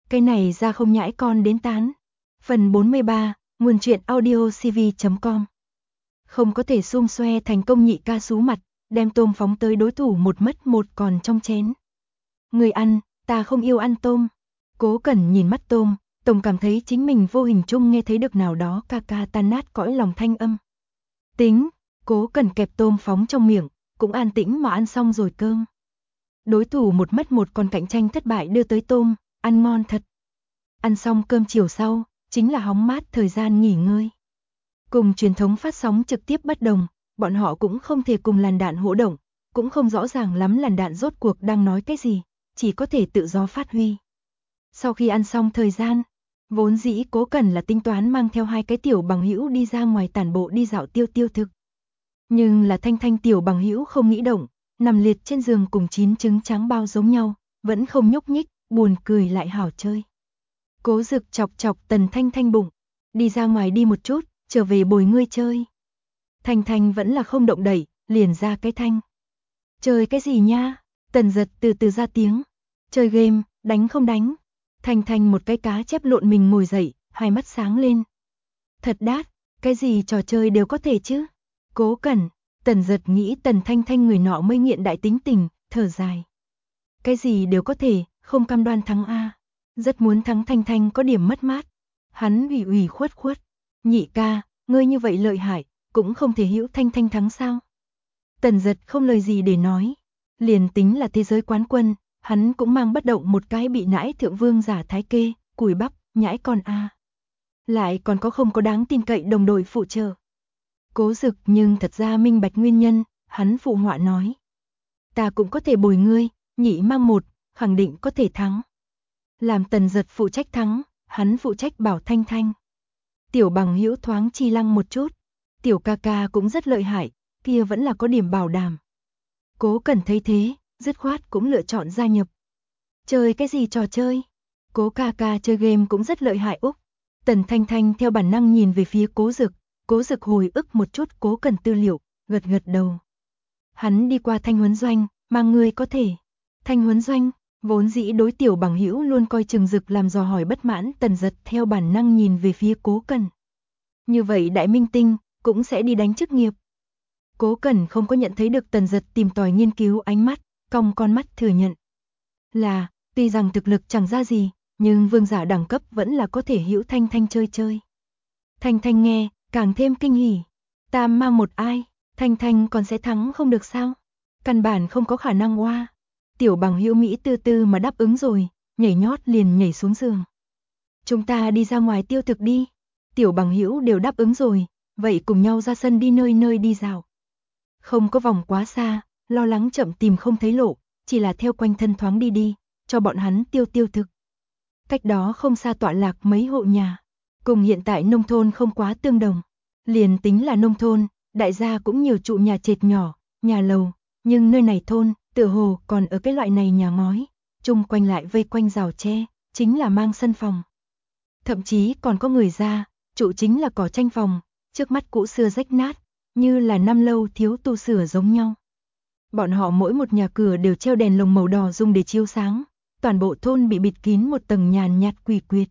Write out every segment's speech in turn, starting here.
Cái này ra không nhãi con đến tán. Phần 43, nguồn truyện audio cv.com. Không có thể xung xoe thành công, nhị ca sú mặt, đem tôm phóng tới đối thủ một mất một còn trong chén. Người ăn, ta không yêu ăn tôm. Cố Cẩn nhìn mắt tôm, tổng cảm thấy chính mình vô hình chung nghe thấy được nào đó ca ca tan nát cõi lòng thanh âm. Tính, Cố Cẩn kẹp tôm phóng trong miệng, cũng an tĩnh mà ăn xong rồi cơm. Đối thủ một mất một còn cạnh tranh thất bại đưa tới tôm, ăn ngon thật. Ăn xong cơm chiều sau, chính là hóng mát thời gian nghỉ ngơi. Cùng truyền thống phát sóng trực tiếp bất đồng, bọn họ cũng không thể cùng làn đạn hỗ động, cũng không rõ ràng lắm làn đạn rốt cuộc đang nói cái gì, chỉ có thể tự do phát huy. Sau khi ăn xong thời gian, vốn dĩ Cố Cẩn là tính toán mang theo hai cái tiểu bằng hữu đi ra ngoài tản bộ đi dạo tiêu tiêu thực. Nhưng là Thanh Thanh tiểu bằng hữu không nghĩ động, nằm liệt trên giường cùng 9 trứng trắng bao giống nhau, vẫn không nhúc nhích, buồn cười lại hảo chơi. Cố Dực chọc chọc Tần Thanh Thanh bụng, đi ra ngoài đi một chút, trở về bồi ngươi chơi. Thanh Thanh vẫn là không động đậy, liền ra cái thanh. Chơi cái gì nha? Tần Giật từ từ ra tiếng. Chơi game, đánh không đánh. Thanh Thanh một cái cá chép lộn mình ngồi dậy, hai mắt sáng lên. Thật đát, cái gì trò chơi đều có thể chứ. Cố Cẩn, Tần Giật nghĩ Tần Thanh Thanh người nọ mới nghiện đại tính tình, thở dài. Cái gì đều có thể, không cam đoan thắng a. Rất muốn thắng. Thanh Thanh có điểm mất mát. Hắn ủy khuất khuất. Nhị ca, ngươi như vậy lợi hại, cũng không thể hữu Thanh Thanh thắng sao? Tần Giật không lời gì để nói. Liền tính là thế giới quán quân, hắn cũng mang bất động một cái bị nãi thượng vương giả thái kê, cùi bắp, nhãi con a. Lại còn có không có đáng tin cậy đồng đội phụ trợ. Cố Dực nhưng thật ra minh bạch nguyên nhân, hắn phụ họa nói. Ta cũng có thể bồi ngươi, nhị mang một, khẳng định có thể thắng. Làm Tần Giật phụ trách thắng, hắn phụ trách bảo Thanh Thanh. Tiểu bằng hữu thoáng chi lăng một chút, tiểu ca ca cũng rất lợi hại, kia vẫn là có điểm bảo đảm. Cố Cẩn thấy thế, dứt khoát cũng lựa chọn gia nhập. Chơi cái gì trò chơi? Cố ca ca chơi game cũng rất lợi hại úc. Tần Thanh Thanh theo bản năng nhìn về phía Cố Dực hồi ức một chút Cố Cẩn tư liệu, gật gật đầu. Hắn đi qua Thanh huấn doanh, mang ngươi có thể. Thanh huấn doanh, vốn dĩ đối tiểu bằng hữu luôn coi chừng Dực làm dò hỏi bất mãn, Tần Giật theo bản năng nhìn về phía Cố Cẩn. Như vậy đại minh tinh, cũng sẽ đi đánh chức nghiệp. Cố Cẩn không có nhận thấy được Tần Giật tìm tòi nghiên cứu ánh mắt, cong con mắt thừa nhận. Là, tuy rằng thực lực chẳng ra gì, nhưng vương giả đẳng cấp vẫn là có thể hữu Thanh Thanh chơi chơi. Thanh Thanh nghe, càng thêm kinh hỉ. Tam mang một ai, Thanh Thanh còn sẽ thắng không được sao? Căn bản không có khả năng oa. Tiểu bằng hữu Mỹ tư tư mà đáp ứng rồi, nhảy nhót liền nhảy xuống giường. Chúng ta đi ra ngoài tiêu thực đi. Tiểu bằng hữu đều đáp ứng rồi, vậy cùng nhau ra sân đi nơi nơi đi dạo. Không có vòng quá xa, lo lắng chậm tìm không thấy lộ, chỉ là theo quanh thân thoáng đi đi, cho bọn hắn tiêu tiêu thực. Cách đó không xa tọa lạc mấy hộ nhà, cùng hiện tại nông thôn không quá tương đồng. Liền tính là nông thôn, đại gia cũng nhiều trụ nhà trệt nhỏ, nhà lầu, nhưng nơi này thôn, tựa hồ còn ở cái loại này nhà ngói, chung quanh lại vây quanh rào tre, chính là mang sân phòng. Thậm chí còn có người ra, trụ chính là cỏ tranh phòng, trước mắt cũ xưa rách nát, như là năm lâu thiếu tu sửa giống nhau. Bọn họ mỗi một nhà cửa đều treo đèn lồng màu đỏ dùng để chiếu sáng, toàn bộ thôn bị bịt kín một tầng nhàn nhạt quỷ quyệt.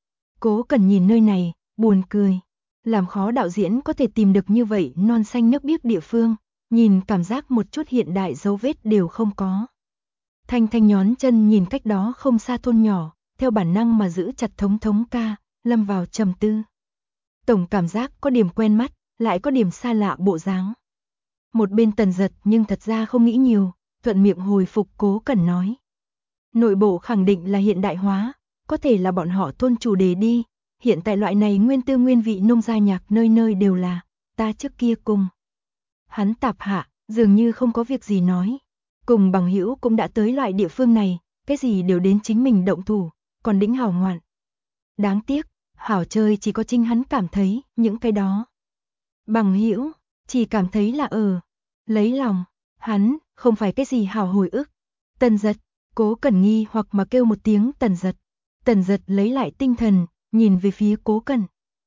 Cố Cẩn nhìn nơi này, buồn cười. Làm khó đạo diễn có thể tìm được như vậy non xanh nước biếc địa phương, nhìn cảm giác một chút hiện đại dấu vết đều không có. Thanh Thanh nhón chân nhìn cách đó không xa thôn nhỏ, theo bản năng mà giữ chặt thống thống ca, lâm vào trầm tư. Tổng cảm giác có điểm quen mắt, lại có điểm xa lạ bộ dáng. Một bên Tần Giật nhưng thật ra không nghĩ nhiều, thuận miệng hồi phục Cố Cẩn nói. Nội bộ khẳng định là hiện đại hóa, có thể là bọn họ thôn chủ đề đi, hiện tại loại này nguyên tư nguyên vị nông gia nhạc nơi nơi đều là, ta trước kia cùng. Hắn tạp hạ, dường như không có việc gì nói. Cùng bằng hữu cũng đã tới loại địa phương này, cái gì đều đến chính mình động thủ, còn đĩnh hảo ngoạn. Đáng tiếc, hảo chơi chỉ có chính hắn cảm thấy, những cái đó. Bằng hữu chỉ cảm thấy là lấy lòng, hắn, không phải cái gì hảo hồi ức. Tần Giật, Cố Cẩn nghi hoặc mà kêu một tiếng Tần Giật. Tần Giật lấy lại tinh thần, nhìn về phía Cố Cẩn.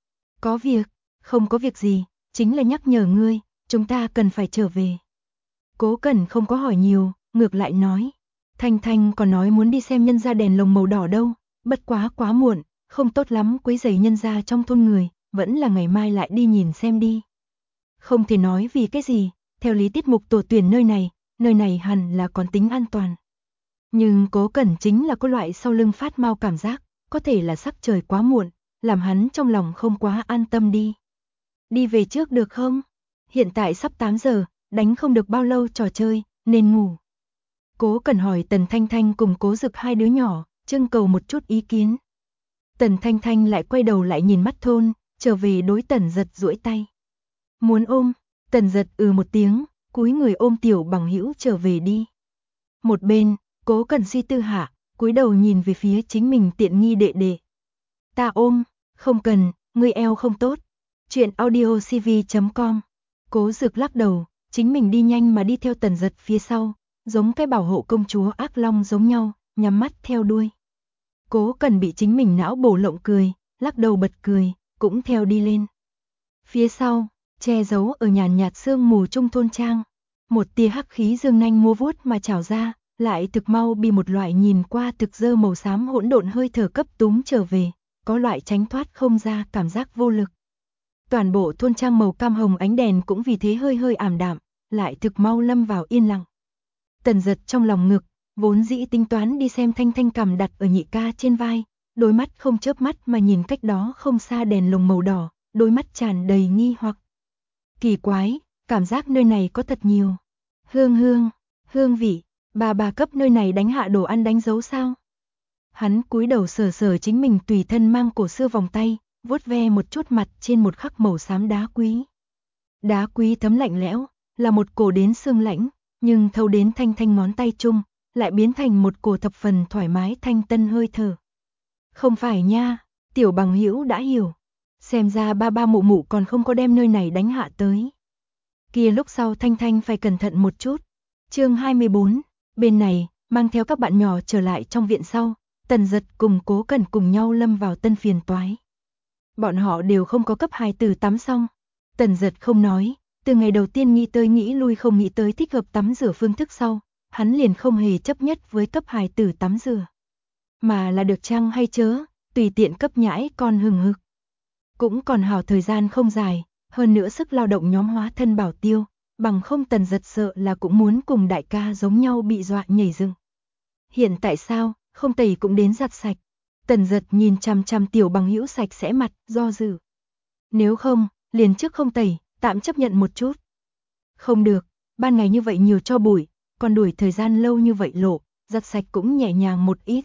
Có việc, không có việc gì, chính là nhắc nhở ngươi, chúng ta cần phải trở về. Cố Cẩn không có hỏi nhiều, ngược lại nói. Thanh Thanh còn nói muốn đi xem nhân gia đèn lồng màu đỏ đâu, Bất quá quá muộn, không tốt lắm quấy rầy nhân gia trong thôn người, vẫn là ngày mai lại đi nhìn xem đi. Không thể nói vì cái gì, theo lý tiết mục tổ tuyển nơi này hẳn là còn tính an toàn. Nhưng Cố Cẩn chính là có loại sau lưng phát mau cảm giác, có thể là sắc trời quá muộn, làm hắn trong lòng không quá an tâm đi. Đi về trước được không? Hiện tại sắp 8 giờ, đánh không được bao lâu trò chơi, nên ngủ. Cố Cẩn hỏi Tần Thanh Thanh cùng Cố Dực hai đứa nhỏ, trưng cầu một chút ý kiến. Tần Thanh Thanh lại quay đầu lại nhìn mắt thôn, trở về đối Tần Giật duỗi tay. Muốn ôm, Tần Giật một tiếng, cúi người ôm Tiểu Bằng Hữu trở về đi. Một bên, Cố Cẩn suy tư hạ, cúi đầu nhìn về phía chính mình tiện nghi đệ đệ. Ta ôm, không cần, ngươi eo không tốt. Chuyện audiocv.com. Cố Dực lắc đầu, chính mình đi nhanh mà đi theo Tần Giật phía sau, giống cái bảo hộ công chúa ác long giống nhau, nhắm mắt theo đuôi. Cố Cẩn bị chính mình não bổ lộng cười, lắc đầu bật cười, cũng theo đi lên. Phía sau, che giấu ở nhàn nhạt sương mù trung thôn trang, một tia hắc khí dương nanh múa vuốt mà trào ra, lại thực mau bị một loại nhìn qua thực dơ màu xám hỗn độn hơi thở cấp túm trở về, có loại tránh thoát không ra cảm giác vô lực. Toàn bộ thôn trang màu cam hồng ánh đèn cũng vì thế hơi hơi ảm đạm, lại thực mau lâm vào yên lặng. Tần Giật trong lòng ngực, vốn dĩ tính toán đi xem Thanh Thanh cầm đặt ở nhị ca trên vai, đôi mắt không chớp mắt mà nhìn cách đó không xa đèn lồng màu đỏ, đôi mắt tràn đầy nghi hoặc. Kỳ quái, cảm giác nơi này có thật nhiều hương vị, bà cấp nơi này đánh hạ đồ ăn đánh dấu sao? Hắn cúi đầu sờ sờ chính mình tùy thân mang cổ xưa vòng tay, vuốt ve một chút mặt trên một khắc màu xám đá quý. Đá quý thấm lạnh lẽo, là một cổ đến xương lãnh, nhưng thâu đến Thanh Thanh ngón tay chung, lại biến thành một cổ thập phần thoải mái thanh tân hơi thở. Không phải nha, Tiểu Bằng Hữu đã hiểu. Xem ra ba mụ mụ còn không có đem nơi này đánh hạ tới. Kia lúc sau Thanh Thanh phải cẩn thận một chút. Chương 24, bên này, mang theo các bạn nhỏ trở lại trong viện sau, Tần Giật cùng Cố Cẩn cùng nhau lâm vào tân phiền toái. Bọn họ đều không có cấp hài tử tắm xong. Tần Giật không nói, từ ngày đầu tiên nghĩ tới nghĩ lui không nghĩ tới thích hợp tắm rửa phương thức sau, hắn liền không hề chấp nhất với cấp hài tử tắm rửa. Mà là được chăng hay chớ, tùy tiện cấp nhãi con hừng hực. Cũng còn hảo thời gian không dài, hơn nữa sức lao động nhóm hóa thân bảo tiêu, bằng không Tần Giật sợ là cũng muốn cùng đại ca giống nhau bị dọa nhảy dựng. Hiện tại sao, không tẩy cũng đến giặt sạch. Tần Giật nhìn chằm chằm Tiểu Bằng Hữu sạch sẽ mặt, do dự. Nếu không, liền trước không tẩy, tạm chấp nhận một chút. Không được, ban ngày như vậy nhiều cho bụi, còn đuổi thời gian lâu như vậy lộ, giặt sạch cũng nhẹ nhàng một ít.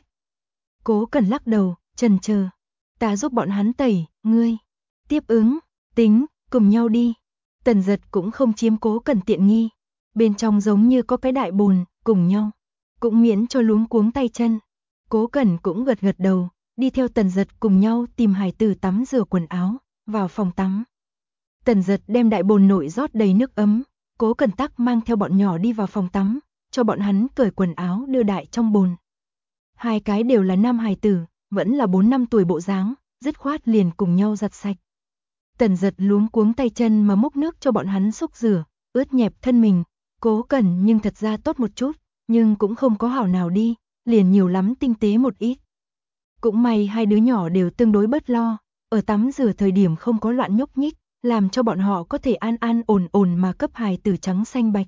Cố Cẩn lắc đầu, chần chờ. Ta giúp bọn hắn tẩy, ngươi. Tiếp ứng, tính, cùng nhau đi. Tần Giật cũng không chiếm Cố Cẩn tiện nghi. Bên trong giống như có cái đại bồn, cùng nhau. Cũng miễn cho luống cuống tay chân. Cố Cẩn cũng gật gật đầu, đi theo Tần Giật cùng nhau tìm hài tử tắm rửa quần áo, vào phòng tắm. Tần Giật đem đại bồn nội rót đầy nước ấm, Cố Cẩn tắc mang theo bọn nhỏ đi vào phòng tắm, cho bọn hắn cởi quần áo đưa đại trong bồn. Hai cái đều là nam hài tử, vẫn là 4 năm tuổi bộ dáng, dứt khoát liền cùng nhau giặt sạch. Tần Giật luống cuống tay chân mà múc nước cho bọn hắn xúc rửa, ướt nhẹp thân mình, Cố Cẩn nhưng thật ra tốt một chút, nhưng cũng không có hảo nào đi, liền nhiều lắm tinh tế một ít. Cũng may hai đứa nhỏ đều tương đối bớt lo, ở tắm rửa thời điểm không có loạn nhúc nhích, làm cho bọn họ có thể an an ổn ổn mà cấp hài tử trắng xanh bạch.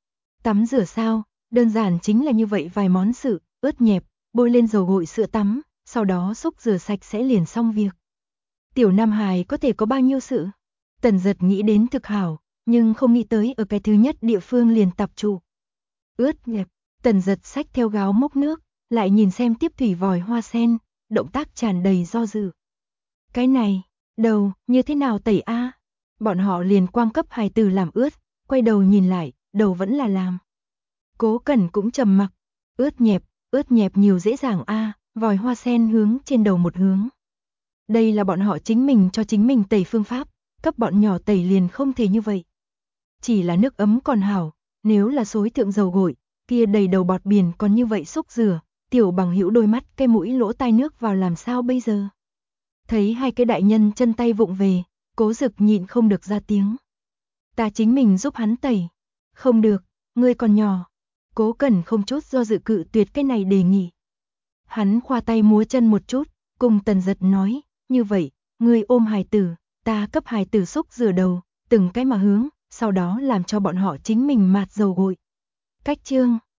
Tắm rửa sao, đơn giản chính là như vậy vài món sự, ướt nhẹp, bôi lên dầu gội sữa tắm, sau đó xúc rửa sạch sẽ liền xong việc. Tiểu Nam Hài có thể có bao nhiêu sự? Tần Giật nghĩ đến thực hảo, nhưng không nghĩ tới ở cái thứ nhất địa phương liền tập trụ. Ướt nhẹp, Tần Giật xách theo gáo múc nước, lại nhìn xem tiếp thủy vòi hoa sen, động tác tràn đầy do dự. Cái này, đầu, như thế nào tẩy a? Bọn họ liền quang cấp hài tử làm ướt, quay đầu nhìn lại, đầu vẫn là làm. Cố Cẩn cũng trầm mặc, ướt nhẹp nhiều dễ dàng a, vòi hoa sen hướng trên đầu một hướng. Đây là bọn họ chính mình cho chính mình tẩy phương pháp, cấp bọn nhỏ tẩy liền không thể như vậy. Chỉ là nước ấm còn hảo, nếu là xối thượng dầu gội, kia đầy đầu bọt biển còn như vậy xúc rửa, Tiểu Bằng Hữu đôi mắt cái mũi lỗ tai nước vào làm sao bây giờ? Thấy hai cái đại nhân chân tay vụng về, Cố Dực nhịn không được ra tiếng. Ta chính mình giúp hắn tẩy. Không được, ngươi còn nhỏ. Cố Cẩn không chút do dự cự tuyệt cái này đề nghị. Hắn khoa tay múa chân một chút, cùng Tần Giật nói, như vậy, ngươi ôm hài tử, ta cấp hài tử xúc rửa đầu, từng cái mà hướng, sau đó làm cho bọn họ chính mình mạt dầu gội. Cách chương